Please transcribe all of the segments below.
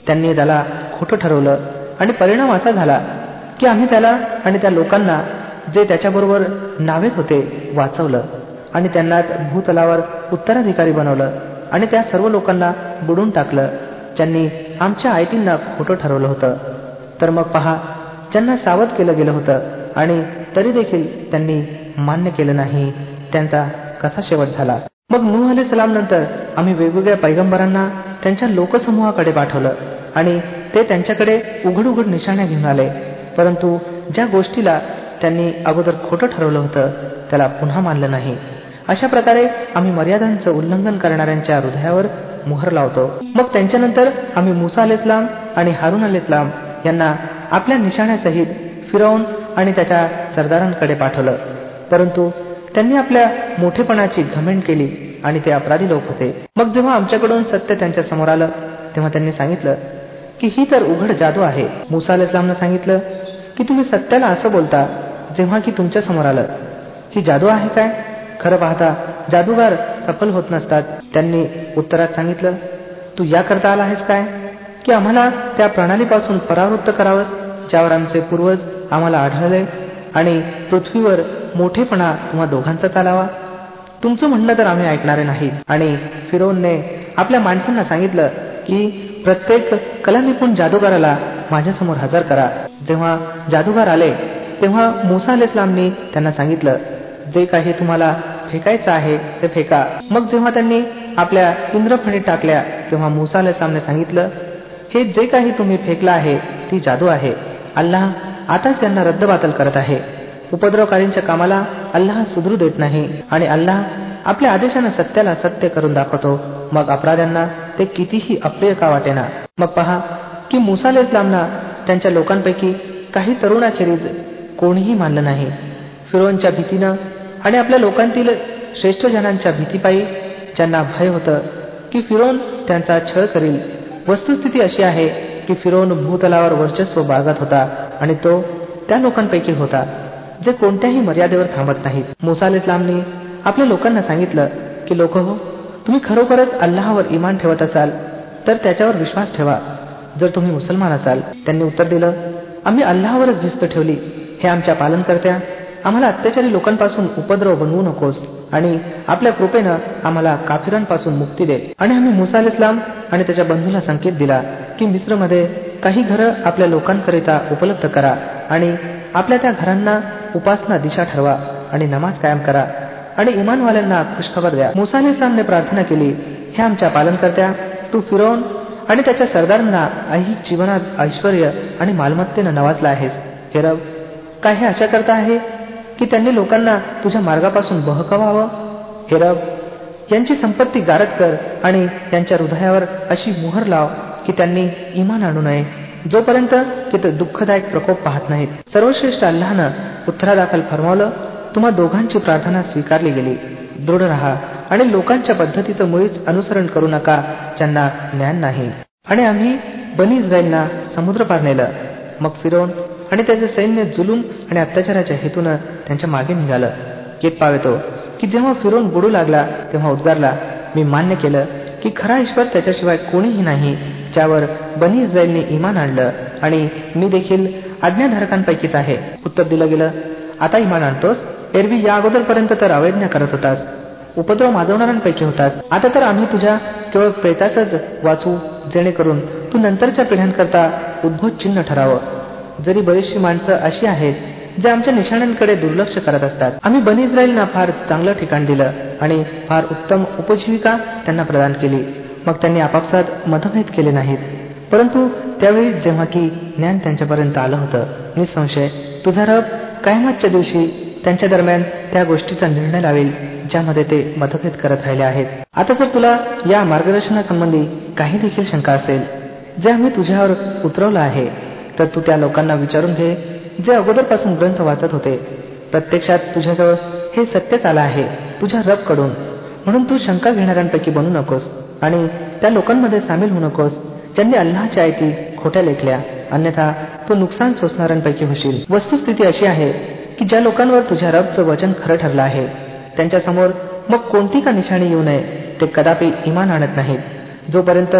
त्यांनी त्याला खोटं ठरवलं आणि परिणाम असा झाला की आम्ही त्याला आणि त्या लोकांना जे त्याच्याबरोबर नावेत होते वाचवलं आणि त्यांना भूतलावर उत्तराधिकारी बनवलं आणि त्या सर्व लोकांना बुडून टाकलं ज्यांनी आमच्या आयतींना खोटं ठरवलं होतं. तर मग पहा, ज्यांना सावध केलं गेलं होतं आणि तरी देखील त्यांनी मान्य केलं नाही, त्यांचा कसा शेवट झाला. मग नूह अलैहिस्सलाम नंतर आम्ही वेगवेगळ्या पैगंबरांना त्यांच्या लोकसमूहाकडे पाठवलं आणि ते त्यांच्याकडे उघड उघड निशाण्या घेऊन आले, परंतु ज्या गोष्टीला त्यांनी अगोदर खोटं ठरवलं होतं त्याला पुन्हा मानलं नाही. अशा प्रकारे आम्ही मर्यादांचं उल्लंघन करणाऱ्यांच्या हृदयावर मोहर लावतो. मग त्यांच्यानंतर आम्ही मुसा अलैहिस्सलाम आणि हारून अलैहिस्सलाम यांना आपल्या निशाण्यासहित फिरौन आणि त्याच्या सरदारांकडे पाठवलं, परंतु त्यांनी आपल्या मोठेपणाची घमेंड केली आणि ते अपराधी लोक होते. मग जेव्हा आमच्याकडून सत्य त्यांच्या समोर आलं तेव्हा त्यांनी सांगितलं की ही तर उघड जादू आहे. मुसा अलैहिस्सलामनं सांगितलं की तुम्ही सत्याला असं बोलता जेव्हा की तुमच्या समोर आलं, ही जादू आहे काय? खरं पाहता जादूगार सफल होत नसतात. त्यांनी उत्तरात सांगितलं, तू याकरता आला आहेस काय की आम्हाला त्या प्रणालीपासून परावृत्त करावं ज्यावर आमचे पूर्वज आम्हाला आढळले आणि पृथ्वीवर मोठेपणा तुम्हा दोघांचा चालावा? तुमचं म्हणणं तर आम्ही ऐकणारे नाही. आणि फिरौनने आपल्या माणसांना सांगितलं की प्रत्येक कलानिपुण जादूगाराला माझ्यासमोर हजर करा. जेव्हा जादूगार आले तेव्हा मुसा अलैहिस्सलामनी त्यांना सांगितलं, जे काही तुम्हाला फेकायचं आहे ते फेका. मग जेव्हा त्यांनी आपल्या इंद्रफणीत टाकल्या तेव्हा मुसा अलैहिस्सलामने सांगितलं, हे जे काही तुम्ही फेकलं आहे ती जादू आहे. अल्लाह आताच त्यांना रद्दबातल करत आहे. उपद्रवकारींच्या कामाला अल्लाह सुधरू देत नाही आणि अल्लाह आपल्या आदेशानं सत्याला सत्य करून दाखवतो, मग अपराध्यांना ते कितीही अप्रिय का वाटेना. मग पहा की मुसा अलैहिस्सलामना त्यांच्या लोकांपैकी काही तरुणाखेरीज कोणीही मानलं नाही. फिरौनच्या भीतीनं आणि आपल्या लोकांतील श्रेष्ठ जनांच्या भीतीपायी ज्यांना भय होतं की फिरौन त्यांचा छळ करील. वस्तुस्थिती अशी आहे की फिरौन भूतलावर वर्चस्व बाळगत होता आणि तो त्या लोकांपैकी होता जे कोणत्याही मर्यादेवर थांबत नाहीत. मुसा अलैहिस्सलामनी आपल्या लोकांना सांगितलं की लोक हो, तुम्ही खरोखरच अल्लाहवर इमान ठेवत असाल तर त्याच्यावर विश्वास ठेवा. जर तुम्ही मुसलमान असाल. त्यांनी उत्तर दिलं, आम्ही अल्लाहवरच भिस्त ठेवली. हे आमच्या पालनकर्त्या, आम्हाला अत्याचारी लोकांपासून उपद्रव बनवू नकोस आणि आपल्या कृपेनं आम्हाला काफिरांपासून मुक्ती दे. आणि आम्ही मुसा अलैहिस्सलाम आणि त्याच्या बंधूला संकेत दिला की मिस्रमध्ये काही घरं आपल्या लोकांकरिता उपलब्ध करा आणि आपल्या त्या घरांना उपासना दिशा ठरवा आणि नमाज कायम करा आणि इमानवाल्यांना खुशखबर द्या. मुसा अलैहिस्सलामने प्रार्थना केली, हे आमच्या पालनकर्त्या, तू फिरौन आणि त्याच्या सरदारांना ऐहिक जीवनात ऐश्वर्य आणि मालमत्तेनं नवाजला आहेस. हे रब, काय हे अशा करता आहे की त्यांनी लोकांना तुझ्या मार्गापासून बहकवावं? हे रब, यांची संपत्ती गारद कर आणि त्यांच्या हृदयावर अशी मोहर लाव की त्यांनी इमान आणू नये जोपर्यंत की ते दुःखदायक प्रकोप पाहत नाहीत. सर्वश्रेष्ठ अल्लाहनं उत्तरादाखल फरमावलं, तुम्हा दोघांची प्रार्थना स्वीकारली गेली. दृढ राहा आणि लोकांच्या पद्धतीचं मुळीच अनुसरण करू नका ज्यांना ज्ञान नाही. आणि आम्ही बनी इस्रायलना समुद्र पार नेलं. मग फिरौन आणि त्याचे सैन्य जुलूम आणि अत्याचाराच्या हेतूनं त्यांच्या मागे निघालं. केत पावेतो की जेव्हा फिरौन बुडू लागला तेव्हा उद्गारला, मी मान्य केलं की खरा ईश्वर त्याच्याशिवाय कोणीही नाही ज्यावर बनी इस्रायलने इमान आणलं आणि मी देखील आज्ञाधारकांपैकीच आहे. उत्तर दिलं गेलं, आता इमान आणतोस? एरवी या अगोदरपर्यंत तर अवैज्ञा करत होतास, उपद्रव माजवणाऱ्यांपैकी होतास. आता तर आम्ही तुझ्या केवळ प्रेताचंच वाचू जेणेकरून तू नंतरच्या पिढ्यांकरता उद्भूत चिन्ह ठरावं. जरी बरीचशी माणसं अशी आहेत जे आमच्या निशाण्यांकडे दुर्लक्ष करत असतात. आम्ही बनी इस्रायलना फार चांगलं ठिकाण दिलं आणि फार उत्तम उपजीविका त्यांना प्रदान केली. मग त्यांनी आपापसात मतभेद केले नाहीत, परंतु त्यावेळी जेव्हा की ज्ञान त्यांच्यापर्यंत आलं होतं, निसंशय तुझा रब कयामतच्या दिवशी त्यांच्या दरम्यान त्या गोष्टीचा निर्णय लावेल ज्यामध्ये ते मतभेद करत राहिले आहेत. आता जर तुला या मार्गदर्शनासंबंधी काही देखील शंका असेल जे आम्ही तुझ्यावर उतरवलं आहे तर तू त्या लोकांना विचारून घे जे अगोदरपासून ग्रंथ वाचत होते. प्रत्यक्षात तुझ्याजवळ हे सत्यच आलं आहे तुझ्या रब कडून, म्हणून तू शंका घेणाऱ्यांपैकी बनू नकोस आणि त्या लोकांमध्ये सामील होऊ नकोस ज्यांनी अल्लाहच्या आयती खोट्या लेखल्या, अन्यथा तू नुकसान सोसणाऱ्यांपैकी होशील. वस्तुस्थिती अशी आहे की ज्या लोकांवर तुझ्या रबचं वचन खरं ठरलं आहे त्यांच्यासमोर मग कोणती का निशाणी येऊ नये ते कदापि इमान आणत नाहीत जोपर्यंत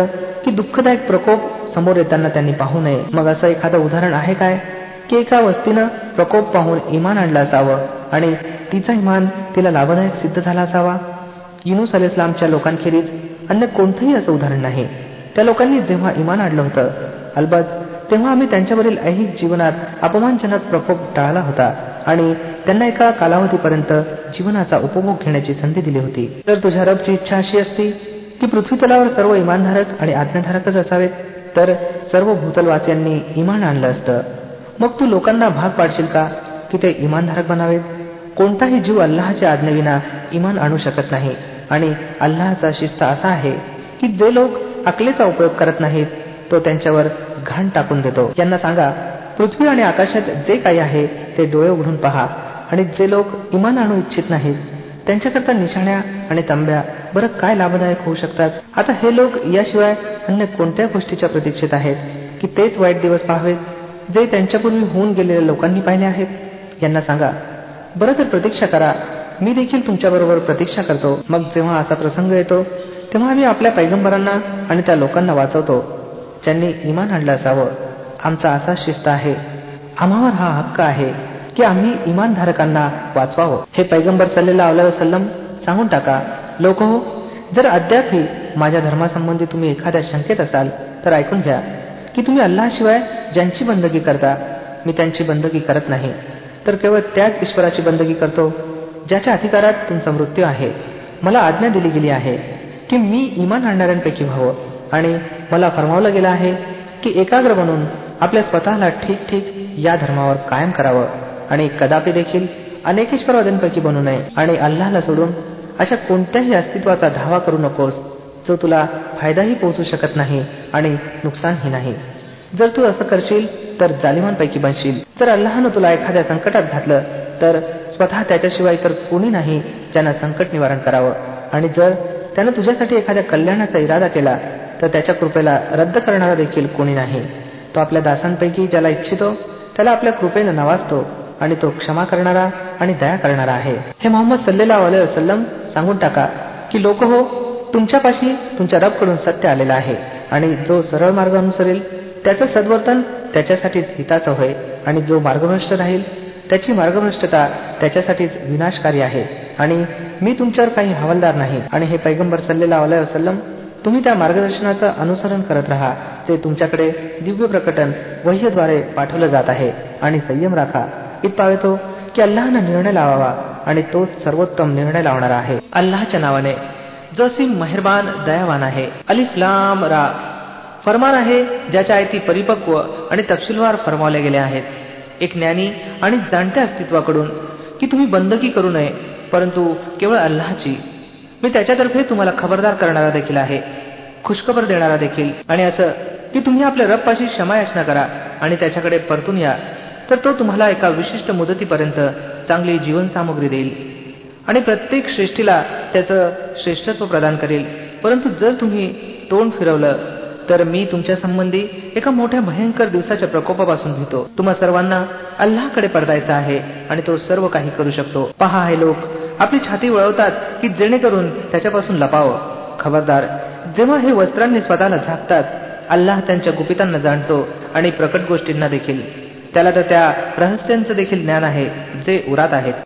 की दुःखदायक प्रकोप समोर येताना त्यांनी पाहू नये. मग असं एखादं उदाहरण आहे काय की एका वस्तीनं प्रकोप पाहून इमान आणलं असावं आणि तिचा इमान तिला लाभदायक सिद्ध झाला असावा? युनूस अलैहिस्सलामच्या लोकांखेरीज अन्य कोणतंही असं उदाहरण नाही. त्या लोकांनी जेव्हा इमान आणलं होतं, अलबत तेव्हा आम्ही त्यांच्यावरील ऐहिक जीवनात अपमानजनक प्रकोप टाळला होता आणि त्यांना एका कालावधीपर्यंत जीवनाचा उपभोग घेण्याची संधी दिली होती. तर तुझ्या रबची इच्छा अशी असती की पृथ्वीतलावर सर्व इमानधारक आणि आज्ञाधारकच असावेत, तर सर्व भूतलवासियांनी इमान आणलं असतं. मग तू लोकांना भाग पाडशील का की ते इमानधारक बनावेत? कोणताही जीव अल्लाहच्या आज्ञेविना इमान आणू शकत नाही आणि अल्लाहचा शिस्त असा आहे की जे लोक अक्लेचा उपयोग करत नाहीत तो त्यांच्यावर घाण टाकून देतो. यांना सांगा, पृथ्वी आणि आकाशात जे काही आहे ते डोळे उघडून पहा, आणि जे लोक इमान आणू इच्छित नाहीत त्यांच्याकरता निशाण्या आणि तंब्या बरं काय लाभदायक होऊ शकतात. आता हे लोक याशिवाय अन्य कोणत्या गोष्टीच्या प्रतीक्षेत आहेत की तेच वाईट दिवस पाहावेत जे त्यांच्यापूर्वी होऊन गेलेल्या लोकांनी पाहिले आहेत. यांना सांगा, बरं तर प्रतीक्षा करा, मी देखील तुमच्याबरोबर प्रतीक्षा करतो. मग जेव्हा असा प्रसंग येतो तेव्हा आम्ही आपल्या पैगंबरांना आणि त्या लोकांना वाचवतो ज्यांनी इमान आणलं असावं. आमचा असा शिस्त आहे, आम्हावर हा हक्क आहे की आम्ही इमानधारकांना वाचवावं. हे पैगंबर सल्लल्लाहु अलैहि वसल्लम सांगून टाका, लोक हो, जर अद्यापही माझ्या धर्मासंबंधी तुम्ही एखाद्या शंकेत असाल तर ऐकून घ्या की तुम्ही अल्लाहशिवाय ज्यांची बंदगी करता मी त्यांची बंदगी करत नाही, तर केवळ त्याच ईश्वराची बंदगी करतो ज्याच्या अधिकारात तुमचा मृत्यू आहे. मला आज्ञा दिली गेली आहे की मी इमान आणणाऱ्यांपैकी व्हावं आणि मला फरमावलं गेलं आहे की एकाग्र बनून आपल्या स्वतःला ठीक ठीक या धर्मावर कायम करावं आणि कदापि देखील अनेकेश्वरवाद्यांपैकी बनू नये आणि अल्लाहला सोडून अशा कोणत्याही अस्तित्वाचा धावा करू नकोस जो तुला फायदाही पोहोचू शकत नाही आणि नुकसानही नाही. जर तू असं करशील तर जालिमांपैकी बनशील. जर अल्लाहनं तुला एखाद्या संकटात घातलं तर स्वतः त्याच्याशिवाय इतर कोणी नाही ज्यानं संकट निवारण करावं, आणि जर त्यानं तुझ्यासाठी एखाद्या कल्याणाचा इरादा केला तर त्याच्या कृपेला रद्द करणारा देखील कोणी नाही. तो आपल्या दासांपैकी ज्याला इच्छितो त्याला आपल्या कृपेनं नवाजतो आणि तो क्षमा करणारा आणि दया करणारा आहे. हे मोहम्मद सल्लल्लाहु अलैहि वसल्लम सांगून टाका की लोक हो, तुमच्यापाशी तुमच्या रबकडून सत्य आलेलं आहे आणि जो सरळ मार्ग अनुसरेल त्याचं सद्वर्तन त्याच्यासाठीच हिताचं होय, आणि जो मार्गभ्रष्ट राहील त्याची मार्गभ्रष्टता त्याच्यासाठीच विनाशकारी आहे, आणि मी तुमच्यावर काही हवालदार नाही. आणि हे पैगंबर सल्लल्लाहु अलैहि वसल्लम, तुम्ही त्या मार्गदर्शनाचं अनुसरण करत राहा जे तुमच्याकडे दिव्य प्रकटन वह्यद्वारे पाठवलं जात आहे, आणि संयम राखा. इतका येतो की अल्लाहनं निर्णय लावावा आणि तोच सर्वोत्तम निर्णय लावणारा आहे. अल्लाहच्या नावाने जो असीम मेहरबान दयावान आहे. अलिफ लाम रा. फरमान आहे ज्याच्या आयती परिपक्व आणि तपशीलवार फरमावल्या गेल्या आहेत एक ज्ञानी आणि जाणत्या अस्तित्वाकडून की तुम्ही बंदगी करू नये परंतु केवळ अल्लाहची. मी त्याच्यातर्फे तुम्हाला खबरदार करणारा देखील आहे, खुशखबर देणारा देखील. आणि असं की तुम्ही आपल्या रबपाशी क्षमायाचना करा आणि त्याच्याकडे परतून या, तर तो तुम्हाला एका विशिष्ट मुदतीपर्यंत चांगली जीवनसामुग्री देईल आणि प्रत्येक श्रेष्ठीला त्याचं श्रेष्ठत्व प्रदान करेल. परंतु जर तुम्ही तोंड फिरवलं तर मी तुमच्या संबंधी एका मोठ्या भयंकर दिवसाच्या प्रकोपापासून भीतो. तुम्हा सर्वांना अल्लाहकडे परतायचं आहे आणि तो सर्व काही करू शकतो. पहा, हे लोक आपली छाती वळवतात की जेणेकरून त्याच्यापासून लपावं. खबरदार, जेव्हा हे वस्त्रांनी स्वतःला झाकतात, अल्लाह त्यांच्या गुपितांना जाणतो आणि प्रकट गोष्टींना देखील. त्याला तर त्या रहस्यांचं देखील ज्ञान आहे जे उरात आहेत.